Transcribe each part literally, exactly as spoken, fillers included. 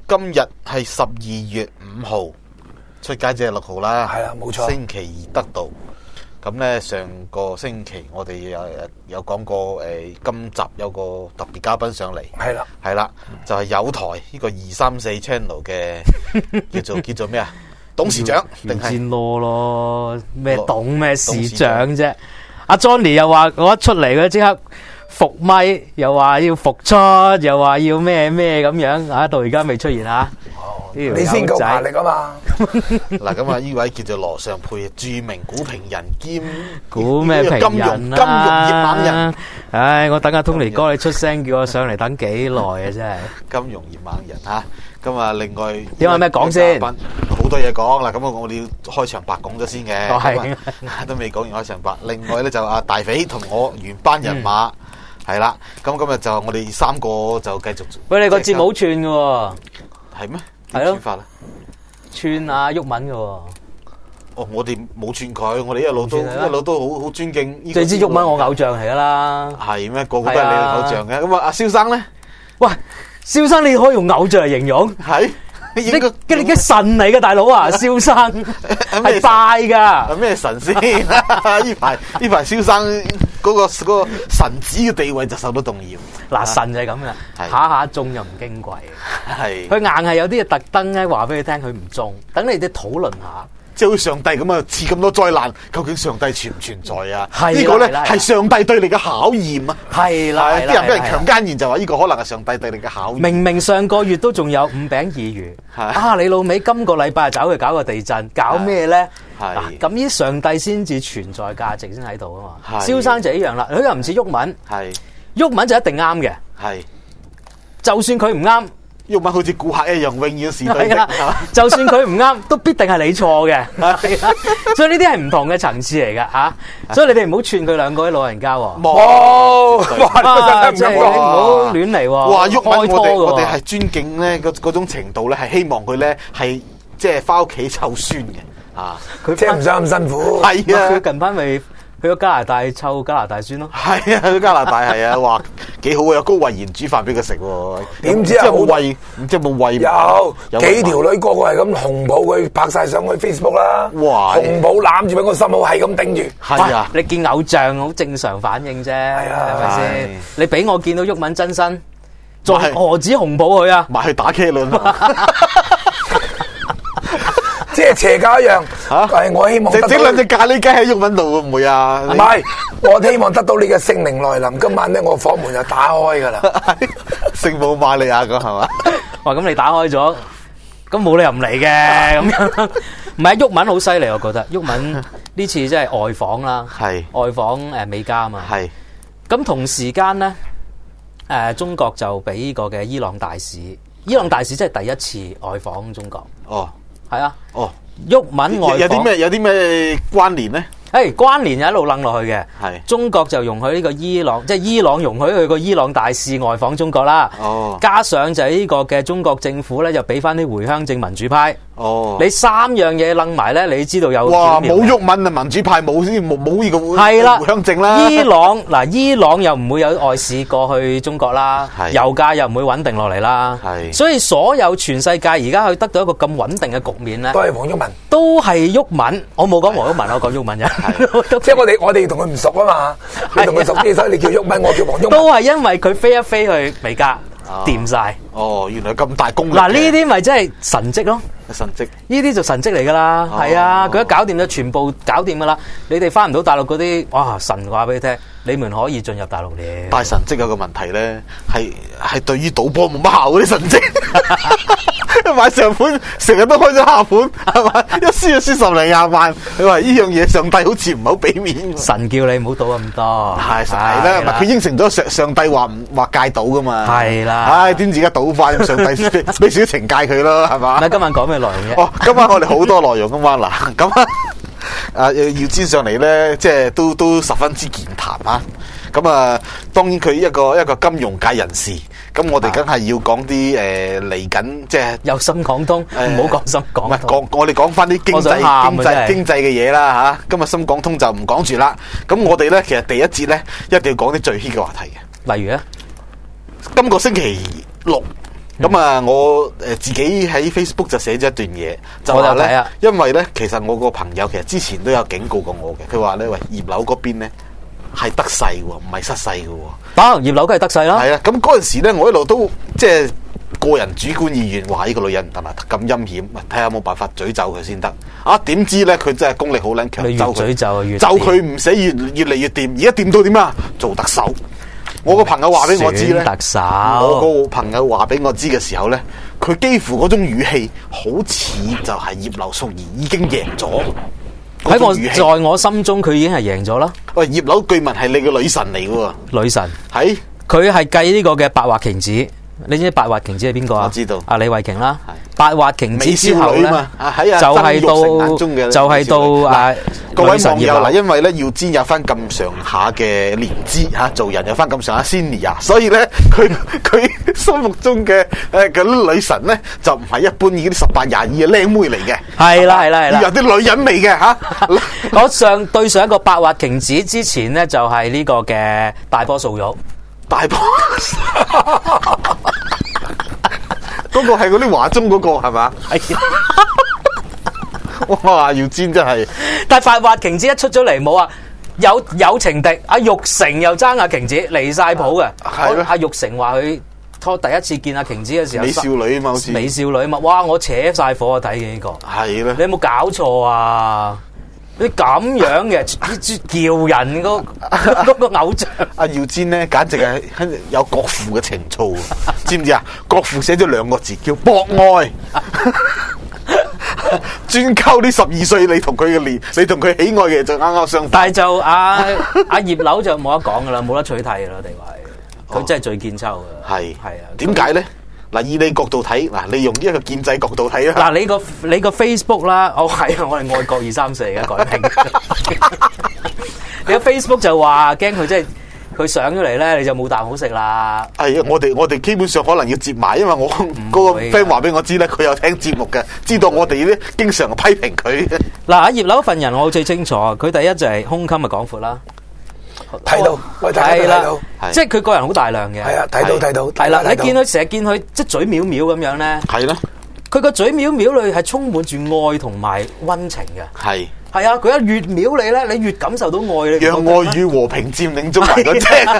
今日係十二月五號，出街即係六號啦。 係啦，冇錯。 星期二得到。咁咧，上個星期我哋有有講過，誒、呃，今集有個特別嘉賓上嚟。 係啦， 係啦，就係、是、有台呢個二三四 channel 嘅叫做叫做咩啊？董事長定係先囉咯？咩董咩事長啫？阿 Johnny 又話我一出嚟佢即刻復咪，又話要復出，又話要咩咩咁樣啊！到而家未出現啊！ 你先夠壓力啊嘛！ 嗱，咁啊，呢位叫做羅尚沛，著名股評人兼股咩評人啊？ 金融金融業猛人。 唉，我等阿 Tony 哥你出聲，叫我上嚟等幾耐啊！真係金融業猛人吓。咁啊，另外點解咩講先？ 好多嘢講啦，咁啊，我哋要開場白講咗先嘅。 係都未講完開場白。另外咧就阿大肥同我原班人馬係啦。咁今日就我哋三個就繼續。 喂，你個節目好串嘅， 係咩？ 係咯， 串法啦， 串阿毓民嘅。 哦，我哋冇串佢，我哋一路都一路都好好尊敬。 最知毓民我偶像嚟噶啦。 係咩？個個都係你嘅偶像嘅。咁啊，阿蕭生咧？ 喂，蕭生你可以用偶像嚟形容？ 係， 你你嘅神嚟嘅大佬啊，蕭生係拜噶。 咩神先？呢排呢排蕭生嗰個嗰個神子嘅地位就受到動搖。 嗱，神就係咁嘅，下下中又唔矜貴。 係， 佢硬係有啲嘢特登咧話俾你聽，佢唔中，等你哋討論下。 即係好似上帝咁啊，賜咁多災難，究竟上帝存唔存在啊？ 係呢個咧係上帝對你嘅考驗啊！ 係啦， 啲人俾人強姦完就話呢個可能係上帝對你嘅考驗。 明明上個月都仲有五餅二魚，啊！你老味今個禮拜走去搞個地震，搞咩咧？嗱，咁呢上帝先至存在價值先喺度啊嘛。蕭生就一樣啦，佢又唔似毓民， 係毓民就一定啱嘅， 係， 就算佢唔啱。 毓民好似顧客一樣，永遠是對的。 就算佢唔啱，都必定係你錯嘅。所以呢啲係唔同嘅層次嚟噶吓。所以你哋唔好串佢兩個啲老人家。 冇， 哇！即係唔好亂嚟。 哇！毓民我哋我哋係尊敬咧，嗰嗰種程度咧，係希望佢咧係即係翻屋企湊孫嘅啊。 佢即係唔使咁辛苦。 係啊， 佢近排咪去咗加拿大湊加拿大孫咯。 係啊，去加拿大係啊，話幾好啊，有高慧賢煮飯俾佢食。 點知啊冇餵，唔知冇餵。 有幾條女個個係咁紅抱佢拍晒上去 Facebook 啦。 哇！ 紅抱攬住俾個心口係咁頂住。 係啊， 你見偶像好正常反應啫，係咪先？你俾我見到毓民真身，再何止紅抱佢啊？ 埋去打茄輪。 即係邪教一樣，係我希望整整兩隻咖喱雞喺毓民度會唔會啊？ 唔係，我希望得到你嘅聖靈來臨。今晚咧，我房門就打開噶啦。 聖母瑪利亞咁係嘛？ 哇！咁你打開咗，咁冇理由唔嚟嘅咁樣。唔係毓民好犀利，我覺得毓民呢次真係外訪啦， 係外訪誒美加啊嘛。係。咁同時間咧，誒中國就俾呢個嘅伊朗大使，伊朗大使真係第一次外訪中國。 哦。 係啊， 哦， 毓民外訪有啲咩有啲咩關聯咧？ 誒，關聯就一路楞落去嘅。 係中國就容許呢個伊朗，即係伊朗容許佢個伊朗大使外訪中國啦。 哦， 加上就係呢個嘅中國政府咧，就俾翻啲回鄉證民主派。 哦， 你三樣嘢楞埋咧，你知道有哇冇毓民啊，民主派冇先冇冇呢個係啦回鄉證啦。 伊朗嗱，伊朗又唔會有外使過去中國啦，油價又唔會穩定落嚟啦。係，所以所有全世界而家去得到一個咁穩定嘅局面咧， 都係黃毓民， 都係毓民。我冇講黃毓民，我講毓民啫。 即係我哋我哋同佢唔熟啊嘛，你同佢熟啲，所以你叫毓民，我叫黃毓民。 都係因為佢飛一飛去美加，掂晒。 哦，原來咁大功力。 嗱，呢啲咪真係神蹟咯。 神蹟， 呢啲就神蹟嚟噶啦，係啊，佢一搞掂咗，全部搞掂噶啦。你哋翻唔到大陸嗰啲，哇！神話俾你聽，你們可以進入大陸咧。 但係神蹟有個問題咧，係係對於賭波冇乜效嗰啲神蹟，買上盤成日都開咗下盤，係嘛？一輸就輸十零廿萬。你話呢樣嘢，上帝好似唔係好俾面。 神叫你唔好賭咁多， 係係啦，唔係佢應承咗上上帝話唔話戒賭噶嘛。係啦，唉，點知而家賭翻，上帝俾俾少懲戒佢咯，係嘛？ 嗱，今晚講咩內容啫？ 哦，今晚我哋好多內容今晚嗱，咁啊，啊要煎上嚟咧，即係都都十分之健談啊！咁啊，當然佢一個一個金融界人士，咁我哋梗係要講啲誒嚟緊，即係有深港通，唔好講深港通。 唔係講我哋講翻啲經濟經濟經濟嘅嘢啦嚇。今日深港通就唔講住啦。咁我哋咧其實第一節咧一定要講啲最 hit 嘅話題嘅， 例如咧， 今個星期六。 咁啊，我誒自己喺 Facebook 就寫咗一段嘢，就話咧我有睇啊， 因為咧，其實我個朋友其實之前都有警告過我嘅，佢話咧，喂，葉劉嗰邊咧係得勢喎，唔係失勢嘅喎。 打葉劉梗係得勢啦。 係啊，咁嗰陣時咧，我一路都即係個人主觀意願，話呢個女人係咪咁陰險？睇下有冇辦法詛咒佢先得。啊，點知咧佢真係功力好撚強， 你越咒佢詛咒越咒佢唔死，越越嚟越掂。而家掂到點啊？做特首。我個朋友話俾我知咧， 選特首我個朋友話俾我知嘅時候咧，佢幾乎嗰種語氣好似就係葉劉淑儀已經贏咗。 喺我嗰種語氣在我心中，佢已經係贏咗啦。 喂，葉劉據聞係你嘅女神嚟嘅喎， 女神， 係佢係繼呢個嘅白華瓊子。你知唔知白華瓊子係邊個啊？ 我知道阿李慧瓊啦係。 白華瓊子美之後咧， 少女嘛，啊喺啊就係曾玉成眼中嘅到就係到啊各位女神葉網友嗱， 劉。 因為咧耀堅有翻咁上下嘅年資嚇，做人有翻咁上下 senior，所以咧佢佢心目中嘅誒嗰啲女神咧就唔係一般已經十八廿二嘅靚妹嚟嘅， 係啦係啦係啦要有啲女人味嘅嚇。 我上對上一個白華瓊子之前咧，就係呢個嘅大波素玉。 大波嗰個係嗰啲華中嗰個係嘛？ 係。 哇！耀堅真係但係白華瓊子一出咗嚟冇啊，有有情敵，阿玉成又爭阿瓊子離晒譜嘅。 係咩阿玉成話佢拖第一次見阿瓊子嘅時候， 美少女啊嘛，好似美少女啊嘛，哇！我扯晒火啊睇嘅呢個。 係啦你。有冇搞錯啊？你咁樣嘅叫人嗰嗰個偶像， 阿耀堅咧，簡直係有國父嘅情操，知唔知啊？國父寫咗兩個字叫博愛，專溝呢十二歲你同佢嘅年，你同佢喜愛嘅就啱啱相反。 但係就阿阿葉劉就冇得講噶啦，冇得取替噶啦，地位佢真係最見抽嘅。 係係啊， 點解咧？嗱，以你角度睇，嗱，你用一個建制角度睇啦。 嗱，你個你個 Facebook 啦，哦係啊，我哋愛國二三四嘅改名。你個 Facebook 就話驚佢即係佢上咗嚟咧，你就冇啖好食啦。 係啊，我哋我哋基本上可能要接埋，因為我嗰個會 friend 話俾我知咧，佢有聽節目嘅，知道我哋咧經常批評佢。 嗱，阿葉劉份人我最清楚，佢第一就係胸襟嘅廣闊啦。 睇到，喂，睇到係啦睇到， 係即係佢個人好大量嘅。 係啊，睇到睇到， 係啦，你睇到見佢成日見佢即係嘴藐藐咁樣咧， 係啦， 佢個嘴藐藐裏係充滿住愛同埋溫情嘅。 係係啊，佢一越藐你咧，你越感受到愛。你讓愛與和平佔領中環嗰隻，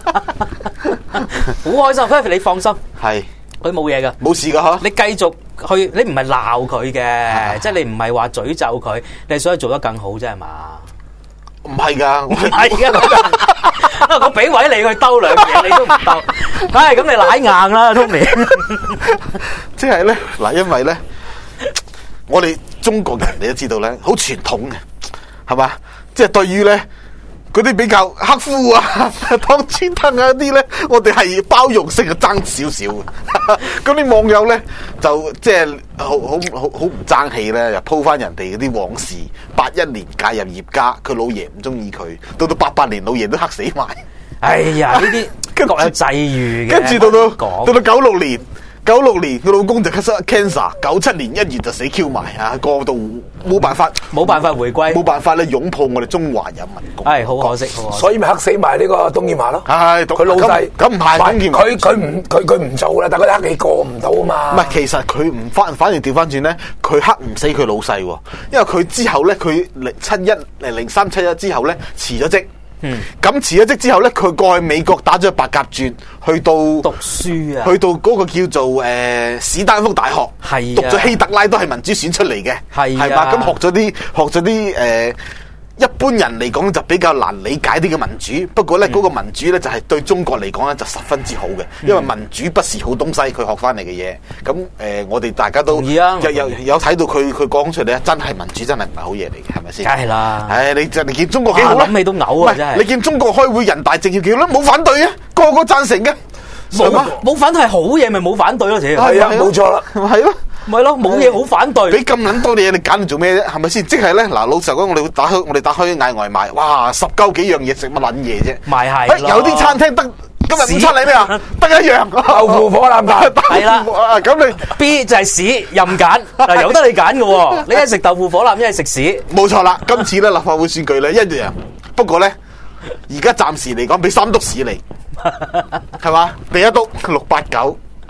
好開心，菲菲你放心， 係佢冇嘢噶。 冇事噶嗬。 你繼續去，你唔係鬧佢嘅， 啊即係你唔係話詛咒佢，你係想佢做得更好啫係嘛？ 唔係噶，我係啊，我俾位你去兜兩嘢，你都唔兜。唉，咁你舐硬啦，Tony。 即係咧嗱，因為咧，我哋中國人你都知道咧，好傳統嘅，係嘛？即係對於咧嗰啲比較刻苦啊、當穿燈啊啲咧，我哋係包容性嘅爭少少嘅。咁啲網友咧就即係好好好好唔爭氣咧，又鋪翻人哋嗰啲往事。八一年介入葉家，佢老爺唔中意佢，到到八八年老爺都黑死埋。 哎呀，呢啲跟住各有際遇嘅。 跟住到到講到到九六年，九六年佢老公就 cancer， 九七年一月就死 Q 埋啊，過到冇辦法， 冇辦法回歸冇辦法咧擁抱我哋中華人民共和國。 係好可惜，好可惜。 所以咪黑死埋呢個董建華咯。 係佢老細咁唔係董建華佢佢唔佢佢唔做啦，但係佢黑你過唔到啊嘛。 唔係，其實佢唔翻，反而調翻轉咧，佢黑唔死佢老細喎，因為佢之後咧，佢零七一誒零三七一之後咧辭咗職。 嗯， 咁辭咗職之後咧，佢過去美國打咗白鴿轉，去到讀書啊， 去到嗰個叫做誒、呃、史丹福大學， 係啊讀咗希特拉都係民主選出嚟嘅， 係啊係嘛？咁學咗啲學咗啲誒，一般人嚟講就比較難理解啲嘅民主。不過咧，嗰、 嗯、 個民主咧就係、是、對中國嚟講咧就十分之好嘅，因為民主不是好東西，佢學翻嚟嘅嘢。咁誒、呃，我哋大家都同意啊有有有睇到佢佢講出嚟啊，真係民主真係唔係好嘢嚟嘅，係咪先？ 梗係啦。 唉，你就你見中國幾好咧？ 諗起都嘔啊！真係你見中國開會人大政協幾好咧？冇反對啊，個個贊成嘅，係嘛？ 冇反對係好嘢，咪冇反對咯，自己係啊，冇錯啦。 係咯。 咪咯，冇嘢好反對。 俾咁撚多嘢，你揀嚟做咩啫？係咪先？即係咧，嗱，老實講，我哋會打開，我哋打開嗌外賣，哇，十鳩幾樣嘢食乜撚嘢啫？ 咪係誒有啲餐廳得今日午餐嚟咩啊？得一樣豆腐火腩飯係啦啊，咁你 B 就係屎，任揀，嗱由得你揀嘅喎。你一係食豆腐火腩，一係食屎。 冇錯啦。今次咧立法會選舉咧一樣，不過咧而家暫時嚟講俾三篤屎嚟，係嘛？第一篤六八九，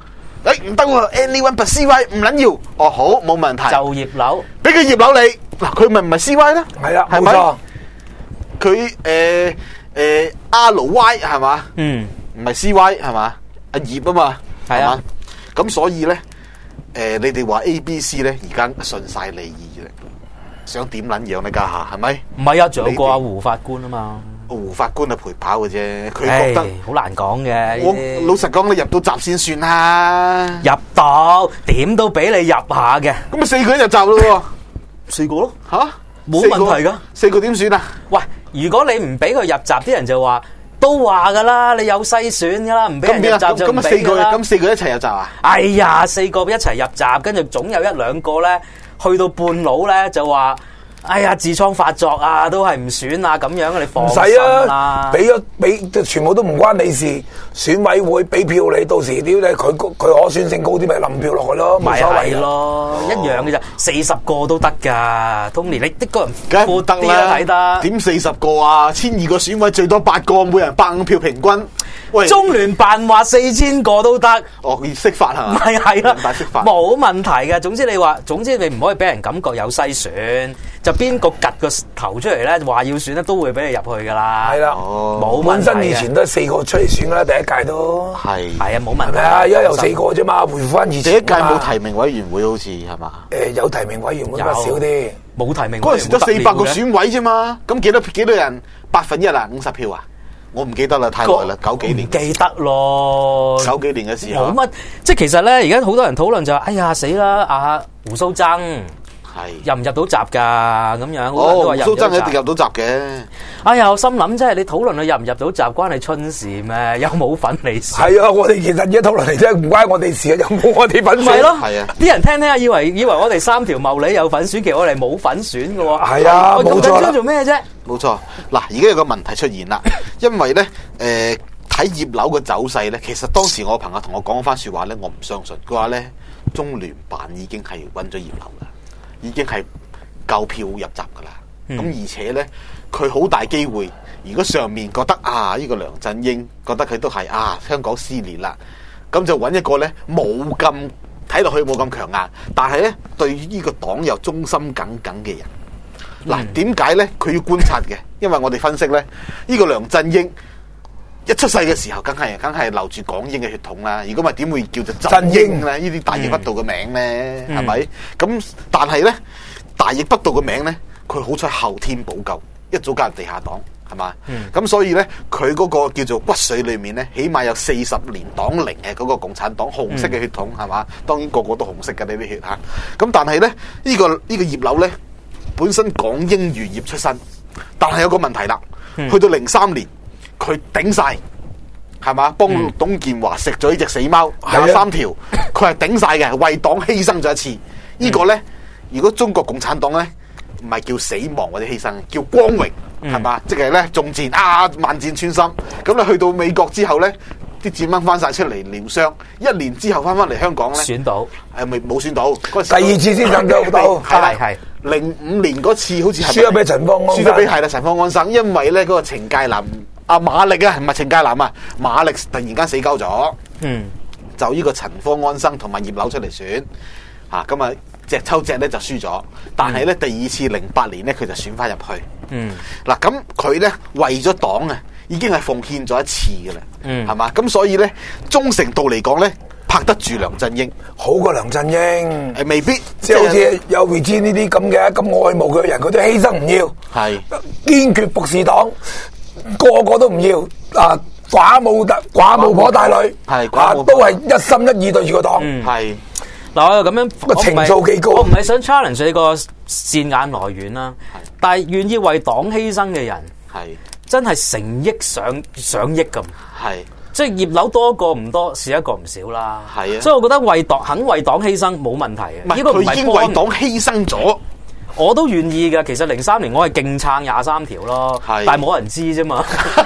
誒唔得喎 ，anyone but C Y 唔撚要。哦好，冇問題。 就葉劉， 俾佢葉劉你，嗱佢咪唔係 C Y 咧？ 係啦， 係咪冇錯。 佢誒誒 R Y 係嘛？ 嗯， 唔係 C Y 係嘛？阿葉啊嘛， 係啊係嘛？咁所以咧，誒你哋話 A B C 咧，而家順晒你意咧，想點撚樣咧家下係咪？ 唔係啊，仲有個阿你哋胡法官啊嘛， 胡法官係陪跑嘅啫，佢唉覺得好難講嘅。 我呢啲老實講，你入到閘先算啦。 入到點都俾你入下嘅， 咁咪四個人入閘咯喎， 四個咯。 吓冇問題㗎。 四個點算啊？ 喂，如果你唔俾佢入閘，啲人就話都話噶啦，你有篩選噶啦，唔俾人入咁邊啊？ 閘就唔咁咁啊四個俾噶啦。 咁四個一齊入閘啊？ 哎呀，四個一齊入閘，跟住總有一兩個咧，去到半路咧就話：哎呀，痔瘡發作啊，都係唔選啊，咁樣你放唔心使啊啦，。 俾咗俾，全部都唔關你事。選委會俾票你，到時屌你佢佢可選性高啲，咪冧票落去咯，冇咪係所謂咯。 咯，一樣嘅咋，四十個都得噶。Tony，你的個人梗係唔得闊啲啊啦， 睇得。 點四十個啊？千二個選委最多八個，每人百五票平均。喂， 中聯辦話四千個都得。 哦，要釋法係嘛？ 咪係啦人大釋法， 冇問題嘅。總之你話，總之你唔可以俾人感覺有篩選，就邊個趌個頭出嚟咧，話要選咧，都會俾你入去噶啦。 係啦， 哦冇問本題嘅身以前都係四個出嚟選噶啦，第一屆都係係啊，冇問題。 係咪啊？而家有四個啫嘛，回復翻以第一屆前㗎嘛。 冇提名委員會好似係嘛？ 誒有提名委員會比較少啲。 冇提名， 嗰陣時得四百個選。 選委啫嘛，咁幾多幾多人？百分一啊，五十票啊？我唔記得啦，太耐啦，九幾年唔，記得咯， 九幾年嘅時候冇乜，即係其實咧，而家好多人討論就話，哎呀死啦，阿胡鬚曾係。 入唔入到閘㗎？咁樣，好多人都哦， 話入唔蘇真一定入到閘。 入到閘嘅。 哎呀，我心諗，即係你討論佢入唔入到閘，關你春事咩？有冇份你事？ 係啊，我哋其實而家討論嚟啫，唔關我哋事啊，有冇我哋份選？ 咪咯， 係啊啲人聽聽下，以為以為我哋三條茂利有份選，其實我哋冇份選嘅喎。 係啊我咁冇錯啦緊張做咩啫？ 冇錯，嗱，而家有個問題出現啦，因為咧，誒睇葉劉嘅走勢咧，其實當時我朋友同我講翻説話咧，我唔相信，佢話咧中聯辦已經係揾咗葉劉啦，已經係夠票入閘噶啦，咁、 嗯而且咧佢好大機會，如果上面覺得啊呢、這個梁振英覺得佢都係啊香港撕裂啦，咁就揾一個咧冇咁睇落去冇咁強硬，但係咧對呢個黨又忠心耿耿嘅人。嗱，點解咧？佢要觀察嘅，因為我哋分析咧，呢、這個梁振英一出世嘅時候，梗係梗係流住港英嘅血統啦。如果唔係，點會叫做振英咧？呢啲大逆不道嘅名咧，係咪、嗯？咁但係咧，大逆不道嘅名咧，佢好彩後天補救，一早加入地下黨，係嘛？咁、嗯、所以咧，佢嗰個叫做骨髓裏面咧，起碼有四十年黨齡嘅嗰個共產黨紅色嘅血統，係嘛？當然個個都紅色嘅呢啲血嚇。咁但係咧，呢、這個呢、這個葉劉咧。本身港英餘孽出身，但係有個問題啦， 嗯、 去到零三年佢頂晒，係嘛？幫董建華食咗呢隻死貓廿三條，佢係頂晒嘅，為黨犧牲咗一次。這個、呢個咧，如果中國共產黨咧，唔係叫死亡或者犧牲，叫光榮，係嘛？嗯、即係咧中箭啊，萬箭穿心。咁你去到美國之後咧，啲箭掹翻晒出嚟療傷，一年之後翻翻嚟香港咧， 選到係咪冇選到？嗰第二次先上到到， 係啦係零五年嗰次好似係輸咗俾陳方安生， 輸咗俾係啦陳方安生，因為咧嗰個程介南阿馬力啊，唔係程介南啊，馬力突然間死鳩咗， 嗯， 就呢個陳方安生同埋葉劉出嚟選，嚇咁啊隻抽隻咧就輸咗，但係咧、嗯、第二次零八年咧佢就選翻入去， 嗯， 嗱咁佢咧為咗黨啊已經係奉獻咗一次嘅啦， 嗯， 係嘛？咁所以咧忠誠度嚟講咧。拍得住梁振英， 好過梁振英， 誒未必， 即係好似有 Regine 呢啲咁嘅咁愛慕佢嘅人，佢都犧牲唔要， 係堅決服侍黨，個個都唔要啊！寡母寡母婆帶女， 係啊，都係一心一意對住個黨， 係嗱我又咁樣個情操幾高， 我唔係想 challenge 你個線眼來源啦，但係願意為黨犧牲嘅人， 係真係成億上上億咁， 係。 即係葉劉多個唔多，少一個唔少啦。 係啊， 所以我覺得為黨肯為黨犧牲冇問題嘅。 唔係呢個唔係佢已經為黨犧牲咗， 我都願意嘅。其實零三年我係勁撐廿三條咯， 係但係冇人知啫嘛。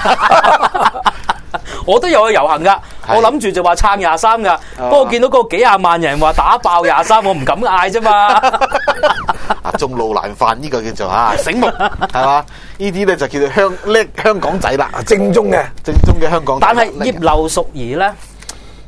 我都有去遊行噶，我諗住就話撐廿三噶，不過見到嗰幾廿萬人話打爆廿三，我唔敢嗌啫嘛。 啊，眾怒難犯呢個叫做啊醒目係嘛？呢啲咧就叫做香叻香港仔啦， 正宗嘅正宗嘅香港仔。 但係葉劉淑儀咧，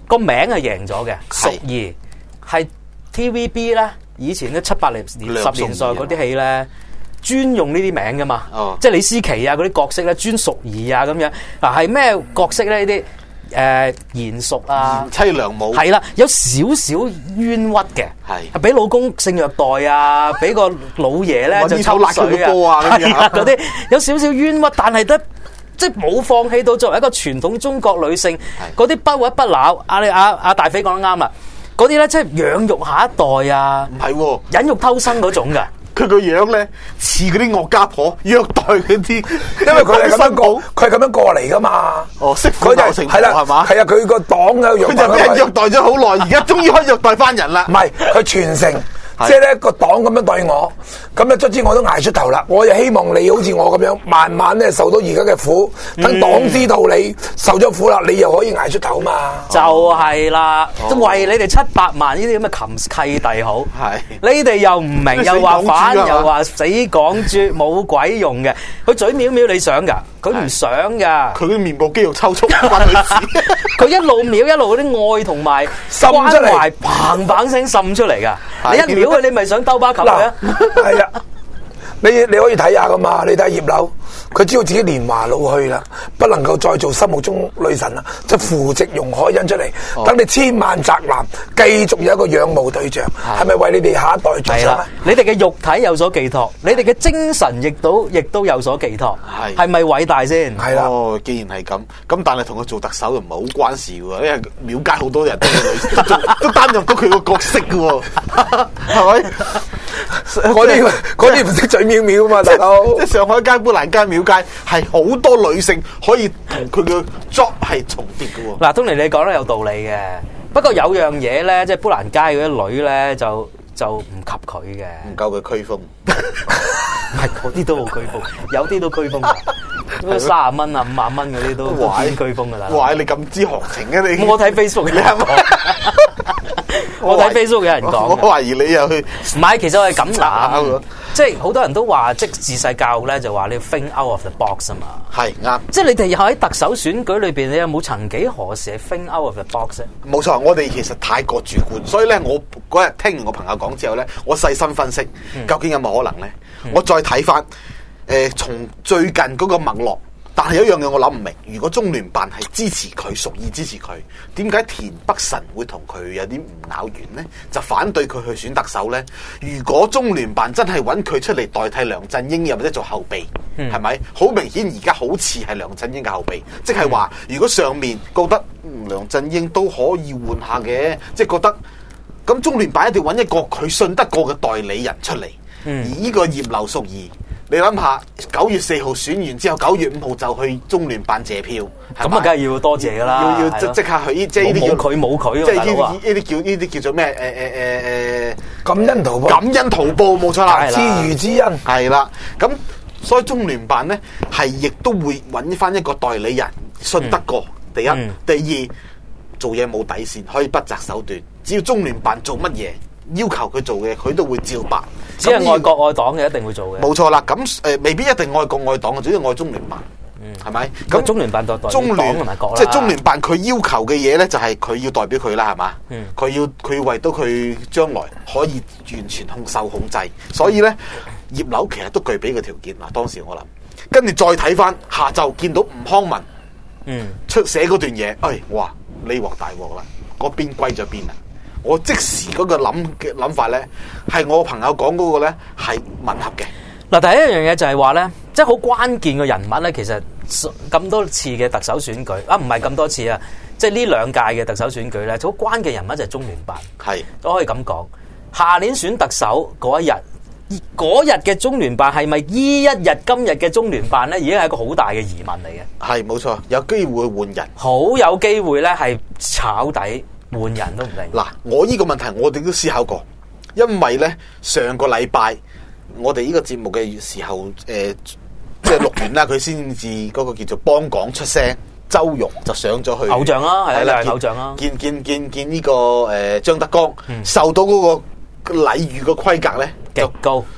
個名係贏咗嘅，淑儀係 T V B 咧，以前咧七八年十年代嗰啲戲咧，專用呢啲名噶嘛， 哦、 即係李思琪啊嗰啲角色咧，專淑儀啊咁樣。嗱係咩角色咧？呢啲誒賢淑啊， 賢妻良母係啦，有少少冤屈嘅， 係係俾老公性虐待啊，俾個老爺咧就抽水啊， 係啦嗰啲有少少冤屈，但係得。即係冇放棄到作為一個傳統中國女性，嗰啲不屈不撓。阿你阿阿大飛講得啱啦，嗰啲咧即係養育下一代啊， 唔係喎， 忍辱偷生嗰種㗎。 佢個樣咧似嗰啲惡家婆虐待嗰啲， 因為佢係咁樣過，佢係咁樣過嚟噶嘛。 哦，識佢就成係啦， 係嘛？ 係啊，佢個黨嘅佢就俾人虐待咗好耐，而家終於可以虐待翻人啦。 唔係佢傳承。即係咧個黨咁樣對我，咁咧卒之我都捱出頭啦。我又希望你好似我咁樣，慢慢咧受到而家嘅苦。等黨知道你受咗苦啦，你又可以捱出頭嘛。 就係啦， 哦、 為你哋七百萬呢啲咁嘅琴契弟好。 係你哋又唔明，又話反，又話死港豬，冇鬼用嘅。佢嘴藐藐，你想㗎？佢唔想㗎。 佢啲面部肌肉抽搐，關佢事。 佢一路秒一路嗰啲愛同埋關懷，砰砰聲滲出嚟㗎。你一秒佢，你咪想兜巴球佢啊？ 係啊，你你可以睇下噶嘛。你睇葉劉，佢知道自己年華老去啦，不能夠再做心目中女神啦，就扶植容海恩出嚟，等、哦、你千萬宅男繼續有一個仰慕對象，係咪為你哋下一代着想啊？ 你哋嘅肉體有所寄託，你哋嘅精神亦都亦都有所寄託，係係咪偉大先？ 係啦。 哦，既然係咁，咁但係同佢做特首又唔係好關事喎，因為廟街好多人都係女都擔任到佢個角色嘅喎，係咪？ 嗰啲嗰啲唔識嘴藐藐啊嘛，大佬！ 即係上海街、砵蘭街、廟街係好多女性可以同佢嘅 job 係重疊嘅喎。 嗱，Tony你講得有道理嘅，不過有樣嘢咧，即係砵蘭街嗰啲女咧，就就唔及佢嘅， 唔夠佢驅風。 唔係嗰啲都好驅風，有啲都驅風㗎，三十蚊啊、五萬蚊嗰啲都都偏驅風㗎啦。 哇！你咁知行情嘅你？ 我睇 Facebook 你係咪？我睇 Facebook 有人講， 我懷疑你又去唔係，其實我係咁諗，即係好多人都話，即係自細教育咧，就話你要 think out of the box 啊嘛。 係啱， 即係你哋又喺特首選舉裏邊，你有冇曾幾何時係 think out of the box 咧？ 冇錯，我哋其實太過主觀，所以咧，我嗰日聽完我朋友講之後咧，我細心分析，究竟有冇可能咧？嗯、我再睇翻，誒、呃，從最近嗰個脈絡。但係有一樣嘢我諗唔明，如果中聯辦係支持佢，屬意支持佢，點解田北辰會同佢有啲唔咬完呢？就反對佢去選特首呢？如果中聯辦真係揾佢出嚟代替梁振英，又或者做後備，係咪、嗯？好明顯而家好似係梁振英嘅後備，即係話如果上面覺得、嗯、梁振英都可以換下嘅，即係覺得咁中聯辦一定要揾一個佢信得過嘅代理人出嚟，嗯、而呢個葉劉淑儀。你諗下，九月四號選完之後，九月五號就去中聯辦謝票，咁啊，梗係要多謝噶啦， 要要即即刻去，即係呢啲叫佢冇佢， 即係呢啲叫呢啲叫做咩？誒誒誒誒， 感恩圖報， 感恩圖報冇錯啦， 知遇之恩係啦。咁所以中聯辦咧係亦都會揾翻一個代理人，信得過。嗯、第一，嗯、第二，做嘢冇底線，可以不擇手段，只要中聯辦做乜嘢。要求佢做嘅，佢都會照辦。 只係愛國愛黨嘅，一定會做嘅。 冇錯啦，咁誒、呃、未必一定愛國愛黨嘅，主要愛中聯辦，係咪、嗯？咁中聯辦代代中聯同埋國啦， 即係中聯辦佢要求嘅嘢咧，就係佢要代表佢啦，係嘛？佢、嗯、要佢要為到佢將來可以完全控受控制，所以咧葉劉其實都具備嘅條件嗱。當時我諗，跟住再睇翻下晝見到吳康文，嗯，出寫嗰段嘢，哎，哇！呢鑊大鑊啦，嗰邊歸咗邊啊！我即時嗰個諗嘅諗法咧，係我朋友講嗰個咧係吻合嘅。 嗱，第一樣嘢就係話咧，即係好關鍵嘅人物咧，其實咁多次嘅特首選舉啊，唔係咁多次啊，即係呢兩屆嘅特首選舉咧，好關鍵人物就係中聯辦，係都可以咁講。下年選特首嗰一日，嗰日嘅中聯辦係咪依一日今日嘅中聯辦咧，已經係一個好大嘅疑問嚟嘅。係冇錯，有機會換人， 好有機會咧係炒底。換人都唔定。 嗱，我呢個問題我哋都思考過，因為咧上個禮拜我哋呢個節目嘅時候，誒、呃，即係錄完啦，佢先至嗰個叫做幫港出聲，周融就上咗去偶像啦，係啦，偶像啦， 見見見見呢個誒張德江，嗯、受到嗰個禮遇嘅規格咧極高，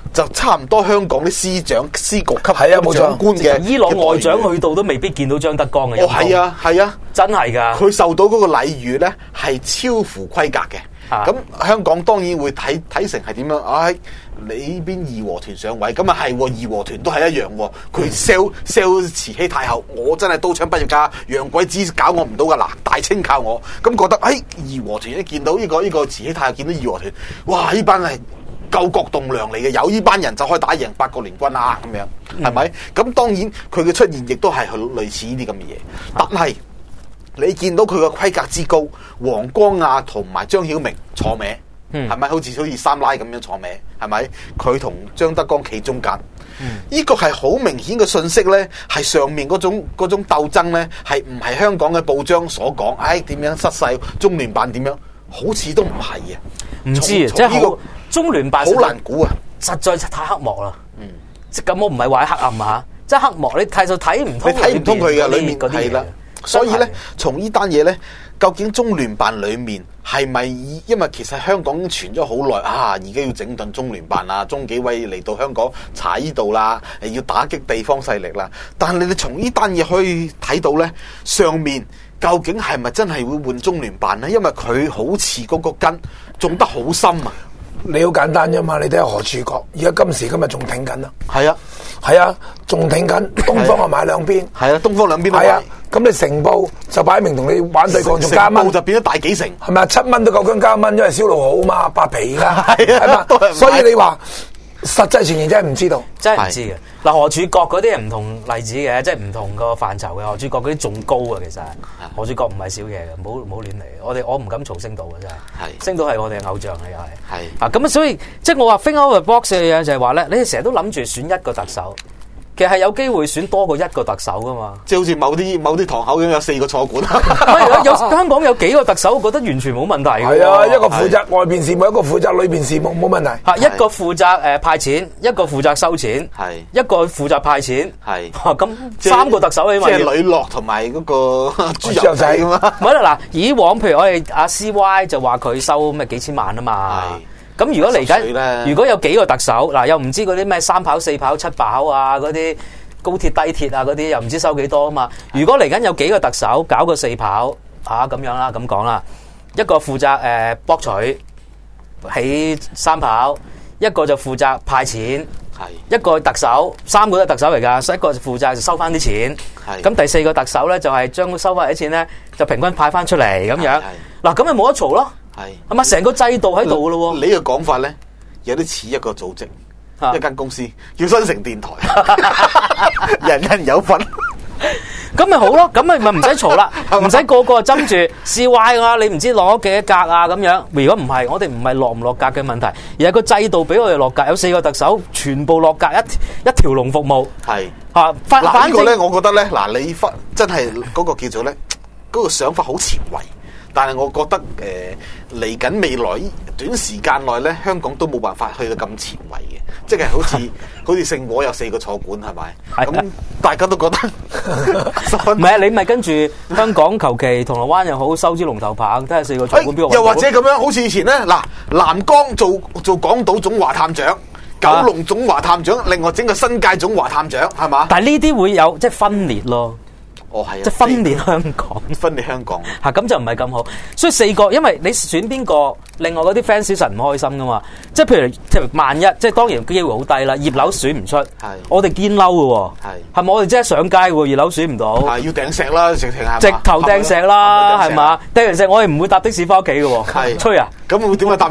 就差唔多香港啲司長、司局級係啊冇錯長官嘅。 伊朗外長去到都未必見到張德江嘅。 哦，係啊，係啊， 真係㗎。 佢受到嗰個禮遇咧係超乎規格嘅。咁、啊、香港當然會睇睇成係點樣？唉、哎，你呢邊義和團上位，咁啊係義和團都係一樣。佢 sell sell 慈禧太后，我真係刀槍不入㗎，洋鬼子搞我唔到㗎。嗱，大清靠我，咁覺得誒義和團一見到呢、呢個呢、呢個慈禧太后，見到義和團，哇！呢班係救國棟梁嚟嘅，有呢班人就可以打贏八國聯軍啊！咁樣係咪？咁、嗯、當然佢嘅出現亦都係類似呢啲咁嘅嘢，但係。你見到佢個規格之高，黃光亞同埋張曉明坐歪，係咪、嗯？好似好似三奶咁樣坐歪，係咪？佢同張德江企中間，呢、嗯、個係好明顯嘅信息咧，係上面嗰種嗰種鬥爭咧，係唔係香港嘅報章所講？唉，點樣失勢？中聯辦點樣？好似都唔係啊！ 唔知啊，即係呢個中聯辦好難估啊， 實在太黑幕啦。嗯，即咁我唔係話黑暗嚇，即係黑幕，你睇就睇唔通， 你睇唔通佢嘅裏面嗰啲嘢啦。所以咧，從呢單嘢咧，究竟中聯辦裏面係咪？因為其實香港傳咗好耐啊，而家要整頓中聯辦啊，中紀委嚟到香港查呢度啦，要打擊地方勢力啦。但係你從呢單嘢可以睇到咧，上面究竟係咪真係會換中聯辦咧？因為佢好似嗰個根種得好深啊！ 你好簡單啫嘛，你睇下何柱國，而家今時今日仲挺緊啦。 係啊， 係啊，仲挺緊。東方啊買兩邊， 係啊，東方兩邊都買。係啊， 咁你成報就擺明同你玩對抗，仲加蚊， 就變咗大幾成， 係咪啊？七蚊都夠姜加蚊，因為銷路好嘛，八皮噶， 係啊， 係嘛。所以你話實際情形真係唔知道， 真係唔知嘅。嗱，何柱國嗰啲係唔同例子嘅，即係唔同個範疇嘅。何柱國嗰啲仲高啊，其實何柱國唔係少嘢嘅，唔好唔好亂嚟。我哋我唔敢嘈星島嘅真係，係星島係我哋嘅偶像嚟嘅係。係啊，咁所以即係我話 think out of the box 嘅嘢就係話咧，你哋成日都諗住選一個特首。其實係有機會選多過一個特首噶嘛， 即係好似某啲某啲堂口咁有四個錯管。 有香港有幾個特首，我覺得完全冇問題。 係啊，一個負責外邊事務，一個負責裏邊事務，冇問題。 吓，一個負責誒派錢，一個負責收錢，係一個負責派錢，係咁三個特首起碼。即係呂樂同埋嗰個豬油仔咁啊。唔係啦，嗱，以往譬如我哋阿 C Y 就話佢收咩幾千萬啊嘛。咁如果嚟緊，如果有幾個特首，嗱又唔知嗰啲咩三跑、四跑、七跑啊，嗰啲高鐵、低鐵啊嗰啲，又唔知收幾多啊嘛。如果嚟緊有幾個特首搞個四跑啊咁樣啦，咁講啦，一個負責誒博取起三跑，一個就負責派錢，係一個特首，三個都係特首嚟㗎，一個就負責收翻啲錢，係咁第四個特首咧就係將收翻啲錢咧就平均派翻出嚟咁樣，嗱咁咪冇得嘈咯。係，係嘛？成個制度喺度噶咯。你嘅講法咧，有啲似一個組織，啊、一間公司叫新城電台，人人有份，咁咪好咯？咁咪咪唔使嘈啦，唔使個個針住 C Y 啊！你唔知落咗幾多格啊？咁樣，如果唔係，我哋唔係落唔落格嘅問題，而係個制度俾我哋落格。有四個特首，全部落格一一條龍服務。係啊，反嗱呢個咧，我覺得咧，嗱你忽真係嗰個叫做咧，嗰、嗰個想法好前衛。但係我覺得誒嚟緊未來短時間內咧，香港都冇辦法去到咁前衛嘅，即係好似好似聖和有四個坐館係咪？咁大家都覺得十分唔係啊！你咪跟住香港求其銅鑼灣又好收支龍頭棒，睇下四個坐館邊個？又或者咁樣，好似以前咧嗱，南江做做港島總華探長，九龍總華探長，另外整個新界總華探長係嘛？但係呢啲會有即係分裂咯。哦，係啊，即係分裂香港，分裂香港嚇，咁就唔係咁好。所以四個，因為你選邊個，另外嗰啲 fans 實唔開心噶嘛。即係譬如，譬如萬一，即係當然機會好低啦。葉劉選唔出，係我哋堅嬲嘅喎，係係咪我哋真係上街喎？葉劉選唔到，係要掟石啦，直情係直頭掟石啦，係嘛？掟完石我哋唔會搭的士翻屋企嘅喎，係吹啊！咁會點解搭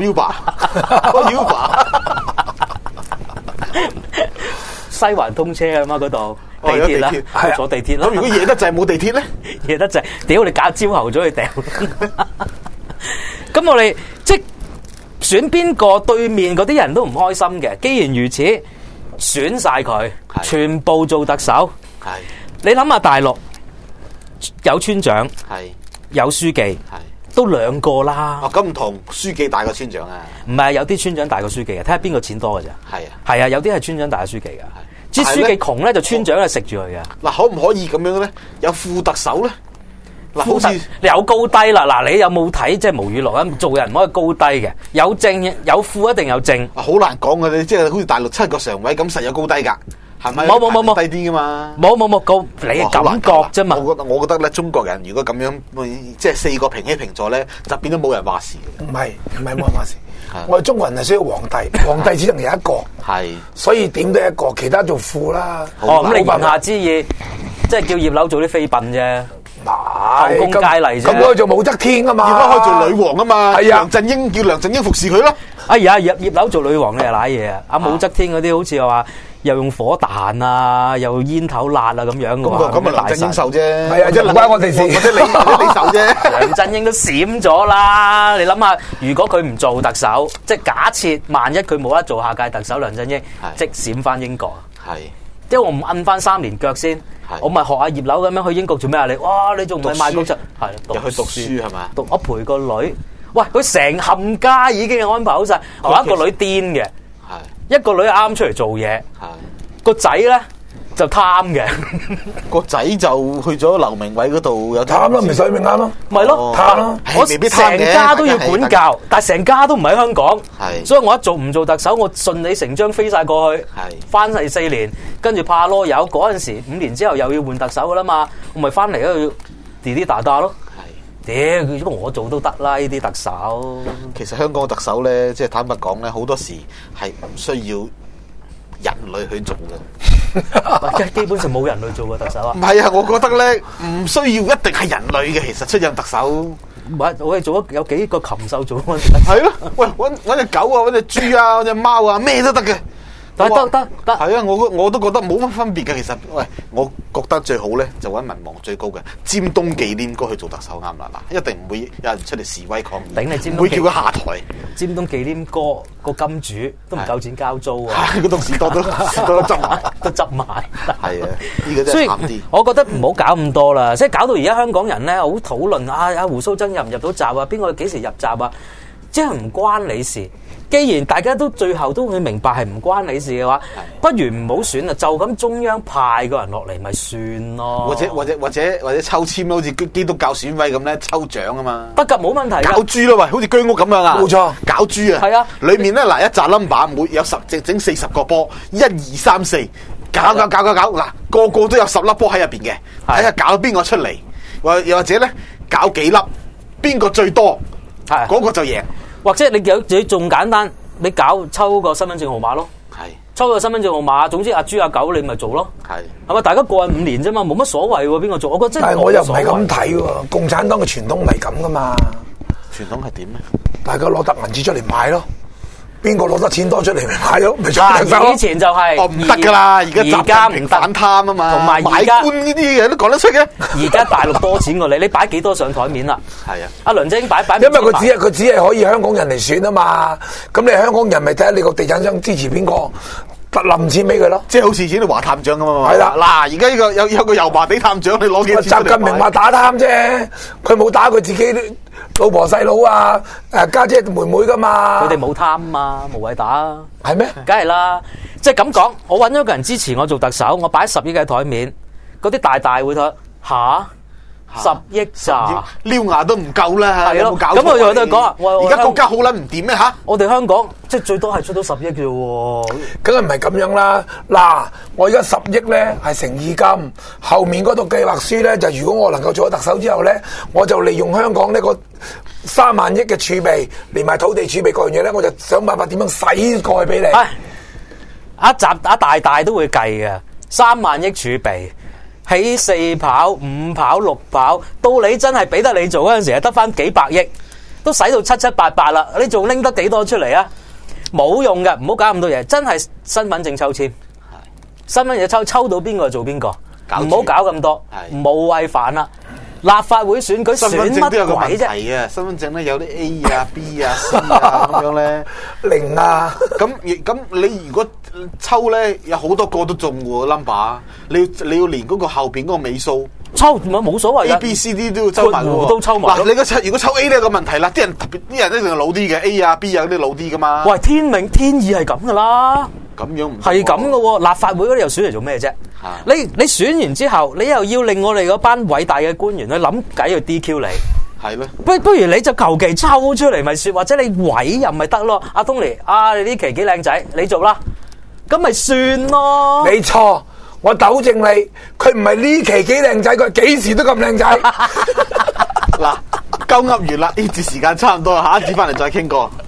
Uber？Uber 西環通車啊嘛，嗰度。地鐵啦，係坐地鐵啦。咁如果夜得滯冇地鐵咧，夜得滯，屌你搞朝頭早去掟。咁我哋即係選邊個，對面嗰啲人都唔開心嘅。既然如此，選晒佢，全部做特首。係你諗下，大陸有村長，係有書記，係都兩個啦。哦，咁唔同，書記大過村長啊？唔係，有啲村長大過書記嘅，睇下邊個錢多嘅啫。係啊，係啊，有啲係村長大過書記嘅。支書記窮咧，就村長係食住佢嘅。嗱，可唔可以咁樣咧？有副特首咧？ 嗱，好似有高低啦。嗱，你有冇睇即係無語錄啊？做人唔可以高低嘅，有正有負一定有正。 好難講嘅，你即係好似大陸七個常委咁，實有高低㗎，係咪？ 冇冇冇冇低啲㗎嘛？ 冇冇冇高，你嘅感覺啫嘛。 我覺得我覺得咧，中國人如果咁樣即係四個平起平坐咧，就變咗冇人話事嘅。 唔係唔係冇人話事。我哋中國人係需要皇帝，皇帝只能有一個， 係， 所以點都一個，其他做副啦。 哦，咁你言下之意，即係叫葉劉做啲妃嬪啫，後宮佳麗啫。 咁可以做武則天啊嘛， 葉劉可以做女王啊嘛。 係啊， 梁振英叫梁振英服侍佢咯。 哎呀，葉葉劉做女王你係瀨嘢啊！阿武則天嗰啲好似話又用火彈啊，又煙頭辣啊咁樣嘅喎。 咁咁啊，梁振英受啫。 係啊，即係唔關我哋事， 或者你或者你受啫。 梁振英都閃咗啦！你諗下，如果佢唔做特首，即係假設萬一佢冇得做下屆特首，梁振英即閃翻英國。 係， 即係我唔摁翻三年腳先，我咪學下葉劉咁樣去英國做咩啊？你哇，你仲唔係賣國賊？係又去讀書係嘛？ 讀我陪個女。喂，佢成冚家已經安排好晒，我一個女癲嘅，一個女啱出嚟做嘢，個仔咧就貪嘅， 個仔就去咗劉鳴煒嗰度有貪咯，咪所以咪啱咯， 咪咯貪咯，我成家都要管教，但係成家都唔喺香港，所以我一做唔做特首，我順理成章飛晒過去，翻嚟四年，跟住怕囉柚嗰陣時五年之後又要換特首噶啦嘛，我咪翻嚟喺度滴滴打打咯。屌，如果我做都得啦！呢啲特首， 其實香港嘅特首咧，即係坦白講咧，好多時係唔需要人類去做嘅。 基本上冇人類做過特首啊。 唔係啊，我覺得咧唔需要一定係人類嘅，其實出任特首。 唔係，我哋做咗有幾個禽獸做過。 係咯，喂，揾揾隻狗啊，揾隻豬啊，揾隻貓啊，咩都得嘅。 得得得得， 係啊！我我都覺得冇乜分別嘅。其實，喂，我覺得最好咧就揾民望最高嘅尖東忌廉哥去做特首啱啦嗱，一定唔會有人出嚟示威抗議， 頂你尖東， 唔會叫佢下台。 尖東忌廉哥個金主都唔夠錢交租啊！ 係，嗰棟士多都士多都執埋， 都執埋。 係啊，呢個真係慘啲。 我覺得唔好搞咁多啦，即係搞到而家香港人咧好討論啊！阿胡鬚曾入唔入到閘啊？邊個幾時入閘啊？即係唔關你事。既然大家都最後都會明白係唔關你事嘅話，不如唔好選啦，就咁中央派個人落嚟咪算咯。 或者或者或者或者抽籤咯，好似基督教選委咁咧抽獎啊嘛。 得㗎，冇問題。 搞豬咯，喂，好似居屋咁樣啊。 冇錯， 搞豬啊。 係啊， 裏面咧嗱一紮 number，每有十整整四十個波，一二三四，搞搞搞搞搞，嗱個個都有十粒波喺入邊嘅，睇下搞邊個出嚟，或又或者咧搞幾粒，邊個最多，係嗰個就贏。 或者你有你仲簡單，你搞抽個身份證號碼咯，係抽個身份證號碼，總之阿豬阿狗你咪做咯，係係咪？大家過五年啫嘛，冇乜所謂喎，邊個做？我覺得真係， 但係我又唔係咁睇喎，共產黨嘅傳統唔係咁噶嘛。 傳統係點咧？ 大家攞沓銀紙出嚟買咯。邊個攞得錢多出嚟咪買咯，咪以前就係哦唔得噶啦，而家習近平反貪啊嘛， 同埋買官呢啲嘢都講得出嘅。 而家大陸多錢過你，你擺幾多上台面啦？係啊，阿梁振英擺擺， 因為佢只係佢只係可以香港人嚟選啊嘛。咁你香港人咪睇下你個地產商支持邊個，得冧錢俾佢咯。 即係好似以前啲華探長咁啊嘛。 係啦， 嗱而家呢個有有個油麻地探長，你攞幾錢出嚟買？ 習近平話打貪啫，佢冇打佢自己老婆細佬啊，誒家姐妹妹噶嘛。 佢哋冇貪嘛，無謂打。 係咩？ 梗係啦，即係咁講，我揾咗個人支持我做特首，我擺十億喺台面，嗰啲大大會睇吓。十億咋？ 撩牙都唔夠啦， 係咯。 咁我又都係講啊， 而家國家好撚唔掂咩吓？ 我哋香港即係最多係出到十億嘅喎， 梗係唔係咁樣啦。嗱，我而家十億咧係誠意金，後面嗰度計劃書咧就如果我能夠做咗特首之後咧，我就利用香港呢個三萬億嘅儲備，連埋土地儲備各樣嘢咧，我就想辦法點樣使過去俾你。 係，一集一大大都會計嘅，三萬億儲備。起四跑、五跑、六跑，到你真係俾得你做嗰陣時，係得翻幾百億，都使到七七八八啦。你仲拎得幾多出嚟啊？冇用嘅，唔好搞咁多嘢。真係身份證抽籤，身份證抽抽到邊個做邊個，唔好搞咁多，無謂煩啦。立法會選舉選乜鬼啫？ 係啊，身份證咧有啲 A 啊、B 啊、C 啊咁樣咧， 零啊。咁咁你如果抽咧有好多個都中喎 number，你要你要連嗰個後邊嗰個尾數抽唔係冇所謂 A、B、C、D 都要抽埋喎， 都抽埋。 嗱，你個抽如果抽 A 呢個問題啦，啲人特別啲人一定係老啲嘅 A 啊、B 啊嗰啲老啲噶嘛。 喂，天命天意係咁噶啦。 咁樣唔係咁嘅喎，立法會嗰啲又選嚟做咩啫？ 啊你你選完之後，你又要令我哋嗰班偉大嘅官員去諗計去 D Q 你， 係咯， 不不如你就求其抽出嚟咪算，或者你委任咪得咯？阿 Tony，啊你呢期幾靚仔，你做啦，咁咪算咯。 你錯，我糾正你，佢唔係呢期幾靚仔，佢幾時都咁靚仔。 嗱，鳩噏完啦，呢節時間差唔多啦，下一節翻嚟再傾過。